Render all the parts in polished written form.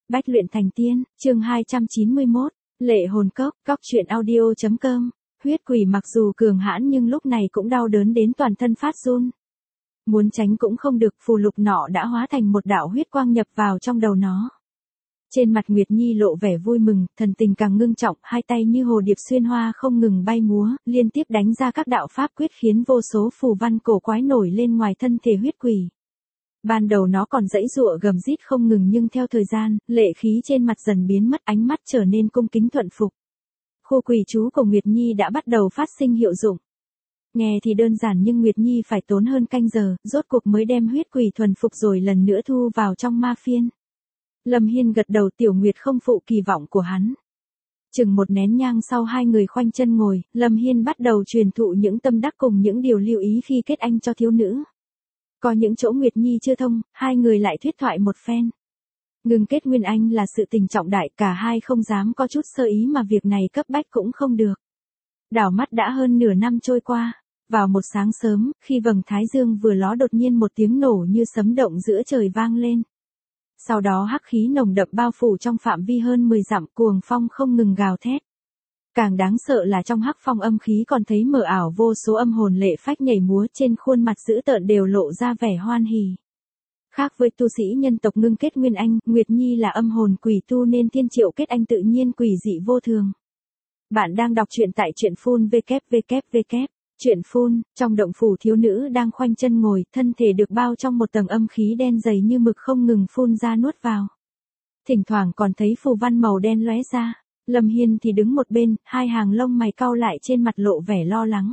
Bách luyện thành tiên, chương 291, Lệ hồn cốc, cóc truyện audio.com. Huyết quỷ mặc dù cường hãn nhưng lúc này cũng đau đớn đến toàn thân phát run. Muốn tránh cũng không được, phù lục nọ đã hóa thành một đạo huyết quang nhập vào trong đầu nó. Trên mặt Nguyệt Nhi lộ vẻ vui mừng, thần tình càng ngưng trọng, hai tay như hồ điệp xuyên hoa không ngừng bay múa, liên tiếp đánh ra các đạo pháp quyết khiến vô số phù văn cổ quái nổi lên ngoài thân thể huyết quỷ. Ban đầu nó còn giãy giụa gầm rít không ngừng nhưng theo thời gian, lệ khí trên mặt dần biến mất, ánh mắt trở nên cung kính thuận phục. Khu quỷ chú của Nguyệt Nhi đã bắt đầu phát sinh hiệu dụng. Nghe thì đơn giản nhưng Nguyệt Nhi phải tốn hơn canh giờ, rốt cuộc mới đem huyết quỷ thuần phục rồi lần nữa thu vào trong ma phiên. Lâm Hiên gật đầu, Tiểu Nguyệt không phụ kỳ vọng của hắn. Chừng một nén nhang sau hai người khoanh chân ngồi, Lâm Hiên bắt đầu truyền thụ những tâm đắc cùng những điều lưu ý khi kết anh cho thiếu nữ. Có những chỗ Nguyệt Nhi chưa thông, hai người lại thuyết thoại một phen. Ngừng kết nguyên anh là sự tình trọng đại, cả hai không dám có chút sơ ý mà việc này cấp bách cũng không được. Đảo mắt đã hơn nửa năm trôi qua. Vào một sáng sớm, khi vầng thái dương vừa ló đột nhiên một tiếng nổ như sấm động giữa trời vang lên. Sau đó hắc khí nồng đậm bao phủ trong phạm vi hơn 10 dặm, cuồng phong không ngừng gào thét. Càng đáng sợ là trong hắc phong âm khí còn thấy mờ ảo vô số âm hồn lệ phách nhảy múa, trên khuôn mặt dữ tợn đều lộ ra vẻ hoan hỉ. Khác với tu sĩ nhân tộc ngưng kết nguyên anh, Nguyệt Nhi là âm hồn quỷ tu nên thiên triệu kết anh tự nhiên quỷ dị vô thường. Bạn đang đọc truyện tại truyện phun www. Truyện phun, trong động phủ thiếu nữ đang khoanh chân ngồi, thân thể được bao trong một tầng âm khí đen dày như mực không ngừng phun ra nuốt vào. Thỉnh thoảng còn thấy phù văn màu đen lóe ra. Lâm Hiên thì đứng một bên, hai hàng lông mày cau lại, trên mặt lộ vẻ lo lắng.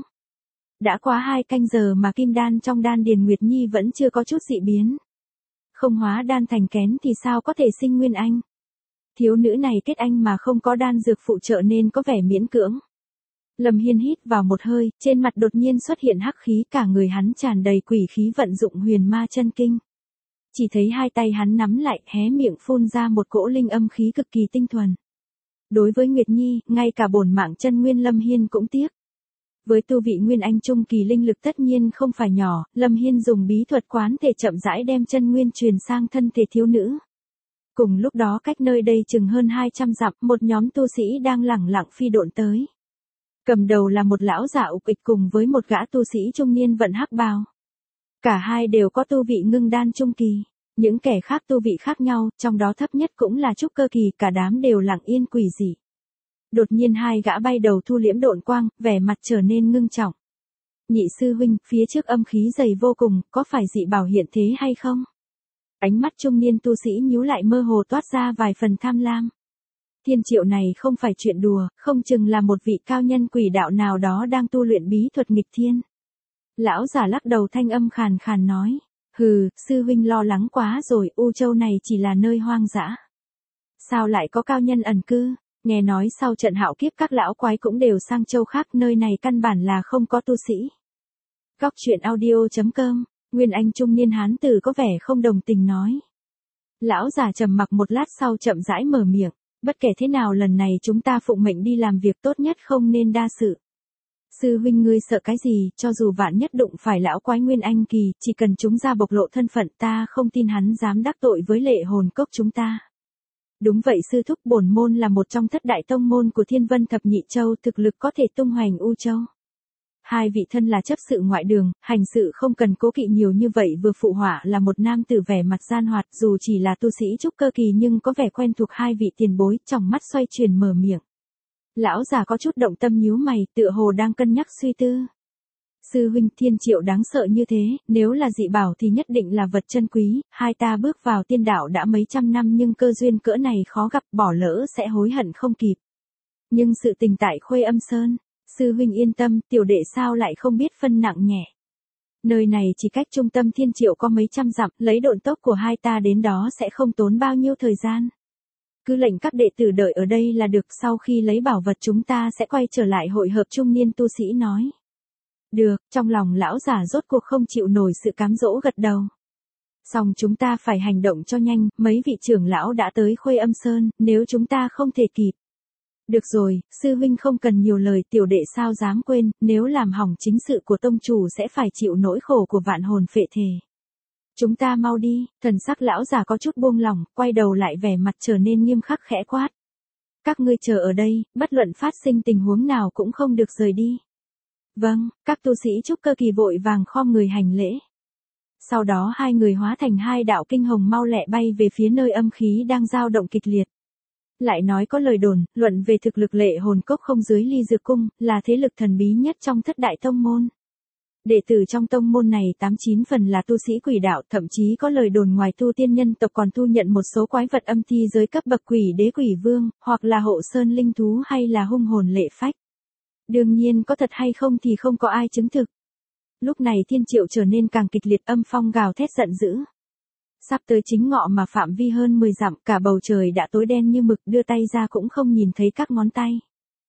Đã quá 2 canh giờ mà kim đan trong đan điền Nguyệt Nhi vẫn chưa có chút dị biến. Không hóa đan thành kén thì sao có thể sinh nguyên anh. Thiếu nữ này kết anh mà không có đan dược phụ trợ nên có vẻ miễn cưỡng. Lâm Hiên hít vào một hơi, trên mặt đột nhiên xuất hiện hắc khí, cả người hắn tràn đầy quỷ khí, vận dụng huyền ma chân kinh. Chỉ thấy hai tay hắn nắm lại, hé miệng phun ra một cỗ linh âm khí cực kỳ tinh thuần. Đối với Nguyệt Nhi, ngay cả bổn mạng chân nguyên Lâm Hiên cũng tiếc. Với tu vị nguyên anh trung kỳ linh lực tất nhiên không phải nhỏ, Lâm Hiên dùng bí thuật quán thể chậm rãi đem chân nguyên truyền sang thân thể thiếu nữ. Cùng lúc đó cách nơi đây chừng hơn 200 dặm, một nhóm tu sĩ đang lẳng lặng phi độn tới. Cầm đầu là một lão giả ục ịch cùng với một gã tu sĩ trung niên vận hắc bào. Cả hai đều có tu vị ngưng đan trung kỳ. Những kẻ khác tu vị khác nhau, trong đó thấp nhất cũng là trúc cơ kỳ, cả đám đều lặng yên quỷ dị. Đột nhiên hai gã bay đầu thu liễm độn quang, vẻ mặt trở nên ngưng trọng. Nhị sư huynh, phía trước âm khí dày vô cùng, có phải dị bảo hiện thế hay không? Ánh mắt trung niên tu sĩ nhíu lại, mơ hồ toát ra vài phần tham lam. Thiên triệu này không phải chuyện đùa, không chừng là một vị cao nhân quỷ đạo nào đó đang tu luyện bí thuật nghịch thiên. Lão giả lắc đầu, thanh âm khàn khàn nói. Hừ, sư huynh lo lắng quá rồi, U Châu này chỉ là nơi hoang dã. Sao lại có cao nhân ẩn cư? Nghe nói sau trận hạo kiếp các lão quái cũng đều sang châu khác, nơi này căn bản là không có tu sĩ. cóc truyện audio.com. Nguyên anh trung niên hán tử có vẻ không đồng tình nói. Lão giả trầm mặc một lát sau chậm rãi mở miệng. Bất kể thế nào lần này chúng ta phụng mệnh đi làm việc, tốt nhất không nên đa sự. Sư huynh ngươi sợ cái gì, cho dù vạn nhất đụng phải lão quái nguyên anh kỳ, chỉ cần chúng ra bộc lộ thân phận, ta không tin hắn dám đắc tội với lệ hồn cốc chúng ta. Đúng vậy sư thúc, bổn môn là một trong thất đại tông môn của Thiên Vân Thập Nhị Châu, thực lực có thể tung hoành U Châu. Hai vị thân là chấp sự ngoại đường, hành sự không cần cố kỵ nhiều như vậy. Vừa phụ họa là một nam tử vẻ mặt gian hoạt, dù chỉ là tu sĩ trúc cơ kỳ nhưng có vẻ quen thuộc hai vị tiền bối, trong mắt xoay chuyển mở miệng. Lão già có chút động tâm nhíu mày, tựa hồ đang cân nhắc suy tư. Sư huynh, thiên triệu đáng sợ như thế, nếu là dị bảo thì nhất định là vật chân quý, hai ta bước vào tiên đạo đã mấy trăm năm nhưng cơ duyên cỡ này khó gặp, bỏ lỡ sẽ hối hận không kịp. Nhưng sự tình tại Khuê Âm Sơn, sư huynh yên tâm, tiểu đệ sao lại không biết phân nặng nhẹ. Nơi này chỉ cách trung tâm thiên triệu có mấy trăm dặm, lấy độn tốc của hai ta đến đó sẽ không tốn bao nhiêu thời gian. Cứ lệnh các đệ tử đợi ở đây là được, sau khi lấy bảo vật chúng ta sẽ quay trở lại hội hợp. Trung niên tu sĩ nói. Được, trong lòng lão giả rốt cuộc không chịu nổi sự cám dỗ, gật đầu. Xong chúng ta phải hành động cho nhanh, mấy vị trưởng lão đã tới Khuê Âm Sơn, nếu chúng ta không thể kịp. Được rồi, sư huynh không cần nhiều lời, tiểu đệ sao dám quên, nếu làm hỏng chính sự của tông chủ sẽ phải chịu nỗi khổ của vạn hồn phệ thể. Chúng ta mau đi, thần sắc lão già có chút buông lỏng, quay đầu lại vẻ mặt trở nên nghiêm khắc khẽ quát. Các ngươi chờ ở đây, bất luận phát sinh tình huống nào cũng không được rời đi. Vâng, các tu sĩ trúc cơ kỳ vội vàng khom người hành lễ. Sau đó hai người hóa thành hai đạo kinh hồng mau lẹ bay về phía nơi âm khí đang dao động kịch liệt. Lại nói có lời đồn, luận về thực lực Lệ Hồn Cốc không dưới Ly Dược Cung, là thế lực thần bí nhất trong thất đại tông môn. Đệ tử trong tông môn này 89 phần là tu sĩ quỷ đạo, thậm chí có lời đồn ngoài tu tiên nhân tộc còn thu nhận một số quái vật âm thi giới cấp bậc quỷ đế quỷ vương, hoặc là hộ sơn linh thú hay là hung hồn lệ phách. Đương nhiên có thật hay không thì không có ai chứng thực. Lúc này thiên triệu trở nên càng kịch liệt, âm phong gào thét giận dữ. Sắp tới chính ngọ mà phạm vi hơn 10 dặm, cả bầu trời đã tối đen như mực, đưa tay ra cũng không nhìn thấy các ngón tay.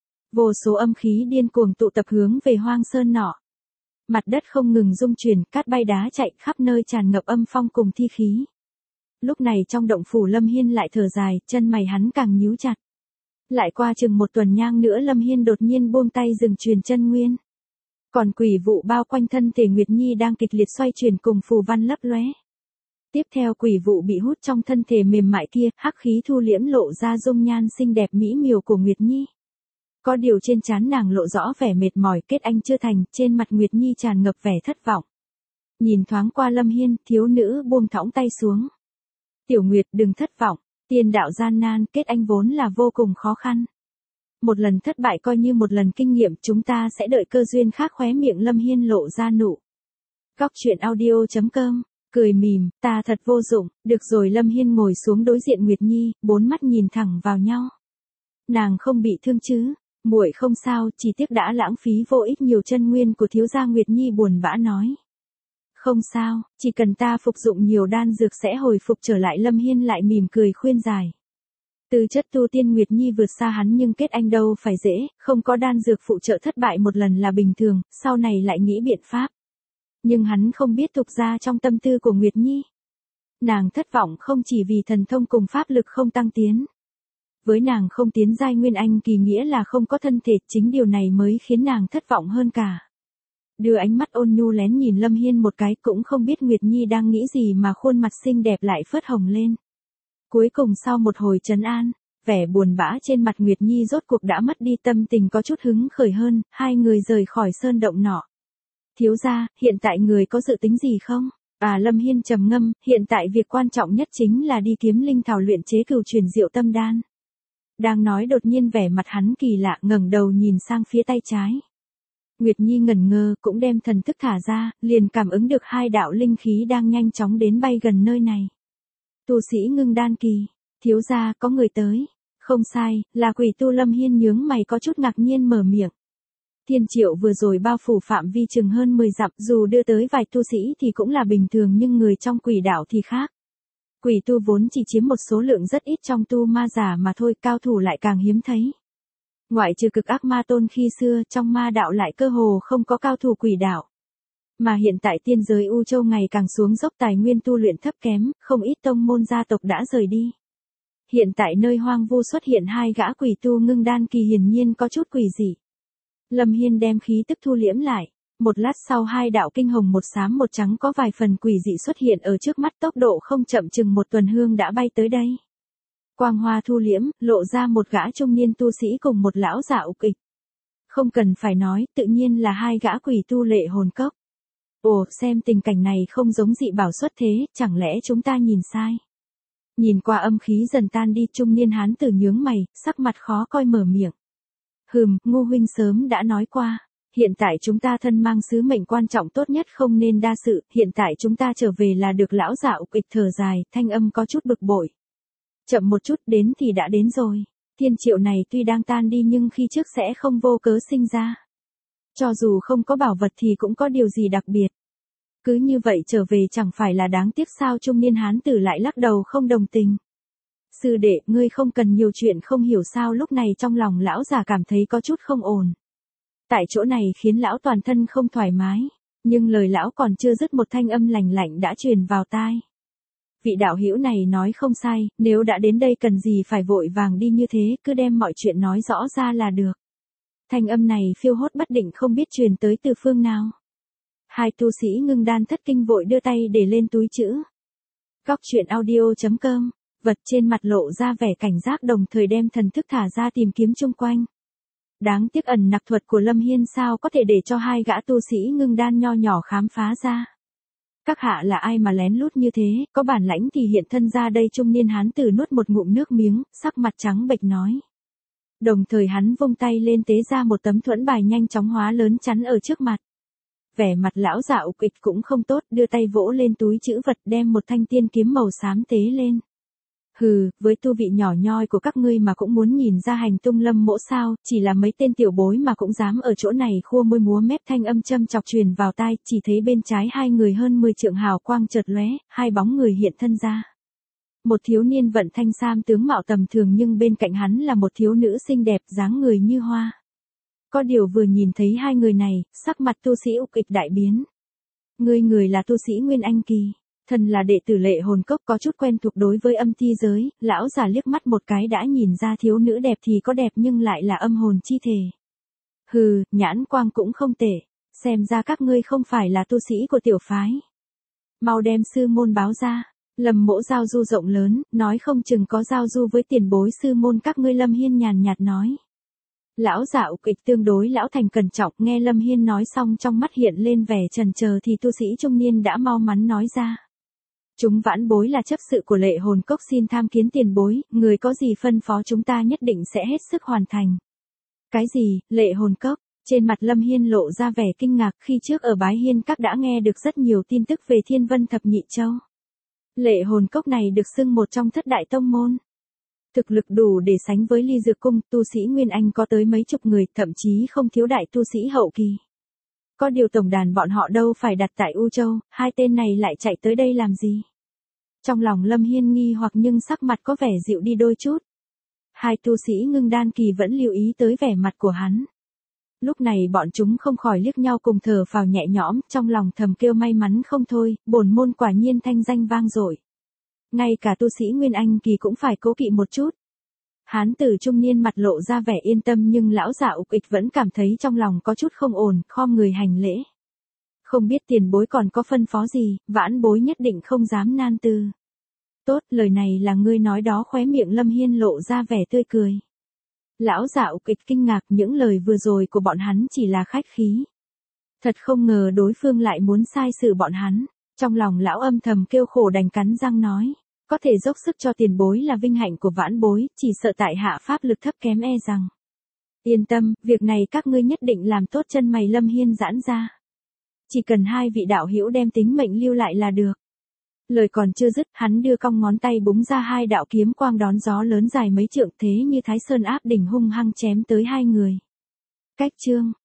Vô số âm khí điên cuồng tụ tập hướng về hoang sơn nọ. Mặt đất không ngừng rung chuyển, cát bay đá chạy khắp nơi tràn ngập âm phong cùng thi khí. Lúc này trong động phủ Lâm Hiên lại thở dài, chân mày hắn càng nhíu chặt. Lại qua chừng một tuần nhang nữa Lâm Hiên đột nhiên buông tay dừng truyền chân nguyên. Còn quỷ vụ bao quanh thân thể Nguyệt Nhi đang kịch liệt xoay chuyển cùng phù văn lấp lóe. Tiếp theo quỷ vụ bị hút trong thân thể mềm mại kia, hắc khí thu liễm lộ ra dung nhan xinh đẹp mỹ miều của Nguyệt Nhi. Có điều trên trán nàng lộ rõ vẻ mệt mỏi, kết anh chưa thành, trên mặt Nguyệt Nhi tràn ngập vẻ thất vọng. Nhìn thoáng qua Lâm Hiên, thiếu nữ buông thõng tay xuống. Tiểu Nguyệt đừng thất vọng, tiên đạo gian nan, kết anh vốn là vô cùng khó khăn. Một lần thất bại coi như một lần kinh nghiệm, chúng ta sẽ đợi cơ duyên khác. Khóe miệng Lâm Hiên lộ ra nụ. Góc truyện audio.com, cười mỉm, ta thật vô dụng, được rồi. Lâm Hiên ngồi xuống đối diện Nguyệt Nhi, bốn mắt nhìn thẳng vào nhau. Nàng không bị thương chứ? Muội không sao, chỉ tiếc đã lãng phí vô ích nhiều chân nguyên của thiếu gia. Nguyệt Nhi buồn bã nói. Không sao, chỉ cần ta phục dụng nhiều đan dược sẽ hồi phục trở lại. Lâm Hiên lại mỉm cười khuyên giải. Tư chất tu tiên Nguyệt Nhi vượt xa hắn nhưng kết anh đâu phải dễ, không có đan dược phụ trợ thất bại một lần là bình thường, sau này lại nghĩ biện pháp. Nhưng hắn không biết thực ra trong tâm tư của Nguyệt Nhi. Nàng thất vọng không chỉ vì thần thông cùng pháp lực không tăng tiến. Với nàng không tiến giai nguyên anh kỳ nghĩa là không có thân thể, chính điều này mới khiến nàng thất vọng hơn cả. Đưa ánh mắt ôn nhu lén nhìn Lâm Hiên một cái, cũng không biết Nguyệt Nhi đang nghĩ gì mà khuôn mặt xinh đẹp lại phớt hồng lên. Cuối cùng sau một hồi trấn an, vẻ buồn bã trên mặt Nguyệt Nhi rốt cuộc đã mất đi, tâm tình có chút hứng khởi hơn, hai người rời khỏi sơn động nọ. Thiếu gia, hiện tại người có dự tính gì không? Lâm Hiên trầm ngâm, hiện tại việc quan trọng nhất chính là đi kiếm linh thảo luyện chế cửu truyền diệu tâm đan. Đang nói đột nhiên vẻ mặt hắn kỳ lạ, ngẩng đầu nhìn sang phía tay trái. Nguyệt Nhi ngẩn ngơ, cũng đem thần thức thả ra, liền cảm ứng được hai đạo linh khí đang nhanh chóng đến bay gần nơi này. Tu sĩ ngưng đan kỳ, thiếu gia có người tới. Không sai, là quỷ tu. Lâm Hiên nhướng mày có chút ngạc nhiên mở miệng. Thiên triệu vừa rồi bao phủ phạm vi chừng hơn 10 dặm, dù đưa tới vài tu sĩ thì cũng là bình thường, nhưng người trong quỷ đạo thì khác. Quỷ tu vốn chỉ chiếm một số lượng rất ít trong tu ma giả mà thôi, cao thủ lại càng hiếm thấy. Ngoại trừ cực ác ma tôn khi xưa, trong ma đạo lại cơ hồ không có cao thủ quỷ đạo. Mà hiện tại tiên giới U Châu ngày càng xuống dốc, tài nguyên tu luyện thấp kém, không ít tông môn gia tộc đã rời đi. Hiện tại nơi hoang vu xuất hiện hai gã quỷ tu ngưng đan kỳ, hiển nhiên có chút quỷ dị. Lâm Hiên đem khí tức thu liễm lại. Một lát sau hai đạo kinh hồng một xám một trắng có vài phần quỷ dị xuất hiện ở trước mắt, tốc độ không chậm, chừng một tuần hương đã bay tới đây. Quang hoa thu liễm, lộ ra một gã trung niên tu sĩ cùng một lão giả ục ịch. Không cần phải nói, tự nhiên là hai gã quỷ tu Lệ Hồn Cốc. Ồ, xem tình cảnh này không giống dị bảo xuất thế, chẳng lẽ chúng ta nhìn sai? Nhìn qua âm khí dần tan đi, trung niên hán tử nhướng mày, sắc mặt khó coi mở miệng. Ngô huynh sớm đã nói qua. Hiện tại chúng ta thân mang sứ mệnh quan trọng, tốt nhất không nên đa sự, hiện tại chúng ta trở về là được. Lão giả ục ịch thở dài, thanh âm có chút bực bội. Chậm một chút, đến thì đã đến rồi. Thiên triệu này tuy đang tan đi nhưng khi trước sẽ không vô cớ sinh ra. Cho dù không có bảo vật thì cũng có điều gì đặc biệt. Cứ như vậy trở về chẳng phải là đáng tiếc sao? Trung niên hán tử lại lắc đầu không đồng tình. Sư đệ, ngươi không cần nhiều chuyện không hiểu sao? Lúc này trong lòng lão già cảm thấy có chút không ổn. Tại chỗ này khiến lão toàn thân không thoải mái, nhưng lời lão còn chưa dứt, một thanh âm lạnh lạnh đã truyền vào tai. Vị đạo hữu này nói không sai, nếu đã đến đây cần gì phải vội vàng đi như thế, cứ đem mọi chuyện nói rõ ra là được. Thanh âm này phiêu hốt bất định, không biết truyền tới từ phương nào. Hai tu sĩ ngưng đan thất kinh vội đưa tay để lên túi chữ. Góc truyện audio.com, vật trên mặt lộ ra vẻ cảnh giác đồng thời đem thần thức thả ra tìm kiếm chung quanh. Đáng tiếc ẩn nặc thuật của Lâm Hiên sao có thể để cho hai gã tu sĩ ngưng đan nho nhỏ khám phá ra. Các hạ là ai mà lén lút như thế, có bản lãnh thì hiện thân ra đây. Trung niên hán tử nuốt một ngụm nước miếng, sắc mặt trắng bệch nói. Đồng thời hắn vung tay lên tế ra một tấm thuẫn bài nhanh chóng hóa lớn chắn ở trước mặt. Vẻ mặt lão giả ục ịch cũng không tốt, đưa tay vỗ lên túi trữ vật đem một thanh tiên kiếm màu xám tế lên. Hừ, với tu vị nhỏ nhoi của các ngươi mà cũng muốn nhìn ra hành tung Lâm mỗ sao, chỉ là mấy tên tiểu bối mà cũng dám ở chỗ này khua môi múa mép. Thanh âm châm chọc truyền vào tai, chỉ thấy bên trái hai người hơn 10 trượng hào quang chợt lóe, hai bóng người hiện thân ra. Một thiếu niên vận thanh sam tướng mạo tầm thường nhưng bên cạnh hắn là một thiếu nữ xinh đẹp dáng người như hoa. Có điều vừa nhìn thấy hai người này, sắc mặt tu sĩ ục ịch đại biến. Người là tu sĩ Nguyên Anh kỳ. Thần là đệ tử Lệ Hồn Cốc có chút quen thuộc đối với âm ti giới, lão già liếc mắt một cái đã nhìn ra thiếu nữ đẹp thì có đẹp nhưng lại là âm hồn chi thể. Hừ, nhãn quang cũng không tệ, xem ra các ngươi không phải là tu sĩ của tiểu phái. Mau đem sư môn báo ra, Lâm mỗ giao du rộng lớn, nói không chừng có giao du với tiền bối sư môn các ngươi. Lâm Hiên nhàn nhạt nói. Lão giả ục ịch tương đối lão thành cẩn trọng, nghe Lâm Hiên nói xong trong mắt hiện lên vẻ chần chờ thì tu sĩ trung niên đã mau mắn nói ra. Chúng vãn bối là chấp sự của Lệ Hồn Cốc xin tham kiến tiền bối, người có gì phân phó chúng ta nhất định sẽ hết sức hoàn thành. Cái gì, Lệ Hồn Cốc? Trên mặt Lâm Hiên lộ ra vẻ kinh ngạc, khi trước ở Bái Hiên Các đã nghe được rất nhiều tin tức về Thiên Vân Thập Nhị Châu. Lệ Hồn Cốc này được xưng một trong thất đại tông môn. Thực lực đủ để sánh với Ly Dược Cung, tu sĩ Nguyên Anh có tới mấy chục người, thậm chí không thiếu đại tu sĩ hậu kỳ. Có điều tổng đàn bọn họ đâu phải đặt tại U Châu, hai tên này lại chạy tới đây làm gì? Trong lòng Lâm Hiên nghi hoặc nhưng sắc mặt có vẻ dịu đi đôi chút. Hai tu sĩ ngưng đan kỳ vẫn lưu ý tới vẻ mặt của hắn. Lúc này bọn chúng không khỏi liếc nhau cùng thở phào nhẹ nhõm, trong lòng thầm kêu may mắn không thôi, bổn môn quả nhiên thanh danh vang dội. Ngay cả tu sĩ Nguyên Anh kỳ cũng phải cố kỵ một chút. Hán tử trung niên mặt lộ ra vẻ yên tâm nhưng lão giả ục ịch vẫn cảm thấy trong lòng có chút không ổn, khom người hành lễ. Không biết tiền bối còn có phân phó gì, vãn bối nhất định không dám nan tư. Tốt, lời này là ngươi nói đó. Khóe miệng Lâm Hiên lộ ra vẻ tươi cười. Lão giả ục ịch kinh ngạc, những lời vừa rồi của bọn hắn chỉ là khách khí. Thật không ngờ đối phương lại muốn sai xử bọn hắn. Trong lòng lão âm thầm kêu khổ đành cắn răng nói. Có thể dốc sức cho tiền bối là vinh hạnh của vãn bối, chỉ sợ tại hạ pháp lực thấp kém e rằng. Yên tâm, việc này các ngươi nhất định làm tốt. Chân mày Lâm Hiên giãn ra. Chỉ cần hai vị đạo hữu đem tính mệnh lưu lại là được. Lời còn chưa dứt, hắn đưa cong ngón tay búng ra hai đạo kiếm quang đón gió lớn dài mấy trượng thế như Thái Sơn áp đỉnh hung hăng chém tới hai người. Cách chương